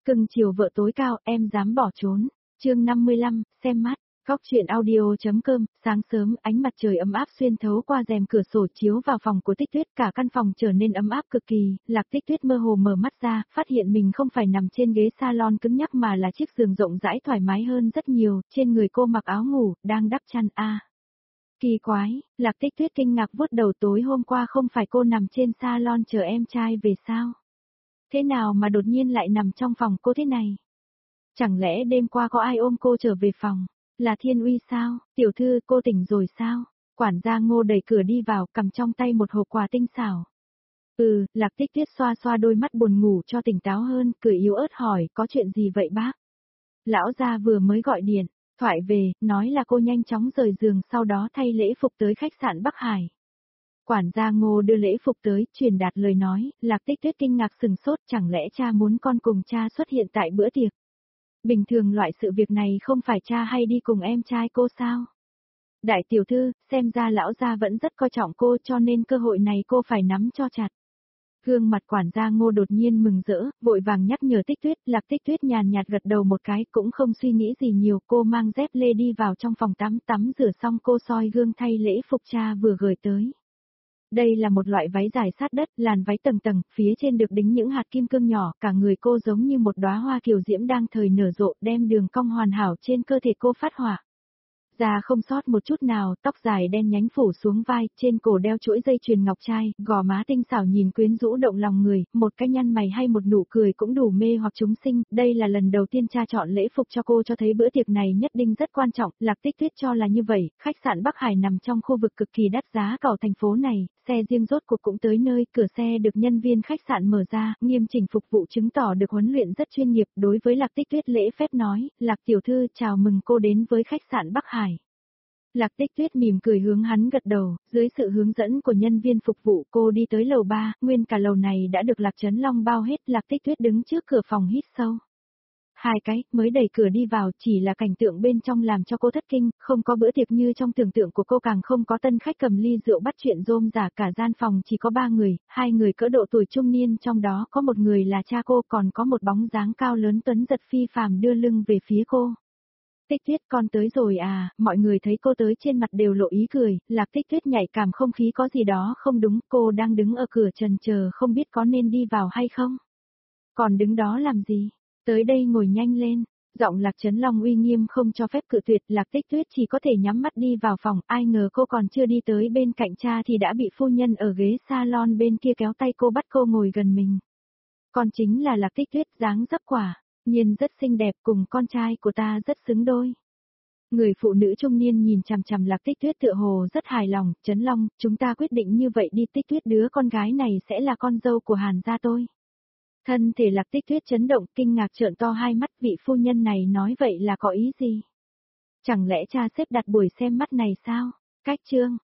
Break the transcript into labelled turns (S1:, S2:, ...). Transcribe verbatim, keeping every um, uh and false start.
S1: Cưng chiều vợ tối cao, em dám bỏ trốn. Chương năm mươi lăm, xem mắt. Góc truyện audio.com, sáng sớm, ánh mặt trời ấm áp xuyên thấu qua rèm cửa sổ chiếu vào phòng của Tích Tuyết, cả căn phòng trở nên ấm áp cực kỳ. Lạc Tích Tuyết mơ hồ mở mắt ra, phát hiện mình không phải nằm trên ghế salon cứng nhắc mà là chiếc giường rộng rãi thoải mái hơn rất nhiều, trên người cô mặc áo ngủ, đang đắp chăn a. À, kỳ quái, Lạc Tích Tuyết kinh ngạc vuốt đầu, tối hôm qua không phải cô nằm trên salon chờ em trai về sao? Thế nào mà đột nhiên lại nằm trong phòng cô thế này? Chẳng lẽ đêm qua có ai ôm cô trở về phòng? Là Thiên Uy sao? Tiểu thư, cô tỉnh rồi sao? Quản gia Ngô đẩy cửa đi vào, cầm trong tay một hộp quà tinh xảo. Ừ, Lạc Tích Tuyết xoa xoa đôi mắt buồn ngủ cho tỉnh táo hơn, cười yếu ớt hỏi, có chuyện gì vậy bác? Lão gia vừa mới gọi điện, thoại về, nói là cô nhanh chóng rời giường sau đó thay lễ phục tới khách sạn Bắc Hải. Quản gia Ngô đưa lễ phục tới, truyền đạt lời nói, Lạc Tích Tuyết kinh ngạc sừng sốt, chẳng lẽ cha muốn con cùng cha xuất hiện tại bữa tiệc? Bình thường loại sự việc này không phải cha hay đi cùng em trai cô sao? Đại tiểu thư, xem ra lão gia vẫn rất coi trọng cô cho nên cơ hội này cô phải nắm cho chặt. Gương mặt quản gia Ngô đột nhiên mừng rỡ, vội vàng nhắc nhở Tích Tuyết, Lạc Tích Tuyết nhàn nhạt gật đầu một cái, cũng không suy nghĩ gì nhiều, cô mang dép lê đi vào trong phòng tắm, tắm rửa xong cô soi gương thay lễ phục cha vừa gửi tới. Đây là một loại váy dài sát đất, làn váy tầng tầng, phía trên được đính những hạt kim cương nhỏ, cả người cô giống như một đóa hoa kiều diễm đang thời nở rộ, đem đường cong hoàn hảo trên cơ thể cô phát họa. Da không sót một chút nào, tóc dài đen nhánh phủ xuống vai, trên cổ đeo chuỗi dây chuyền ngọc trai, gò má tinh xảo nhìn quyến rũ động lòng người, một cái nhăn mày hay một nụ cười cũng đủ mê hoặc chúng sinh, đây là lần đầu tiên cha chọn lễ phục cho cô cho thấy bữa tiệc này nhất định rất quan trọng, Lạc Tích Tuyết cho là như vậy, khách sạn Bắc Hải nằm trong khu vực cực kỳ đắt giá cầu thành phố này, xe riêng rốt cuộc cũng tới nơi, cửa xe được nhân viên khách sạn mở ra, nghiêm chỉnh phục vụ chứng tỏ được huấn luyện rất chuyên nghiệp, đối với Lạc Tích Tuyết lễ phép nói, Lạc tiểu thư chào mừng cô đến với khách sạn Bắc Hải. Lạc Tích Tuyết mỉm cười hướng hắn gật đầu, dưới sự hướng dẫn của nhân viên phục vụ cô đi tới lầu ba, nguyên cả lầu này đã được Lạc Trấn Long bao hết, Lạc Tích Tuyết đứng trước cửa phòng hít sâu. Hai cái, mới đẩy cửa đi vào, chỉ là cảnh tượng bên trong làm cho cô thất kinh, không có bữa tiệc như trong tưởng tượng của cô, càng không có tân khách cầm ly rượu bắt chuyện rôm rả, cả gian phòng chỉ có ba người, hai người cỡ độ tuổi trung niên, trong đó có một người là cha cô, còn có một bóng dáng cao lớn tuấn giật phi phàm đưa lưng về phía cô. Tích Tuyết, con tới rồi à, mọi người thấy cô tới trên mặt đều lộ ý cười, Lạc Tích Tuyết nhạy cảm không khí có gì đó không đúng, cô đang đứng ở cửa trần chờ không biết có nên đi vào hay không. Còn đứng đó làm gì, tới đây ngồi nhanh lên, giọng Lạc Trấn Long uy nghiêm không cho phép cự tuyệt, Lạc Tích Tuyết chỉ có thể nhắm mắt đi vào phòng, ai ngờ cô còn chưa đi tới bên cạnh cha thì đã bị phu nhân ở ghế salon bên kia kéo tay cô bắt cô ngồi gần mình. Con chính là Lạc Tích Tuyết, dáng dấp quả nhiên rất xinh đẹp, cùng con trai của ta rất xứng đôi. Người phụ nữ trung niên nhìn chằm chằm Lạc Tích Tuyết tựa hồ rất hài lòng, Trấn Long, chúng ta quyết định như vậy đi, Tích Tuyết đứa con gái này sẽ là con dâu của Hàn gia tôi. Thân thể Lạc Tích Tuyết chấn động, kinh ngạc trợn to hai mắt, vị phu nhân này nói vậy là có ý gì? Chẳng lẽ cha xếp đặt buổi xem mắt này sao? Cách chương,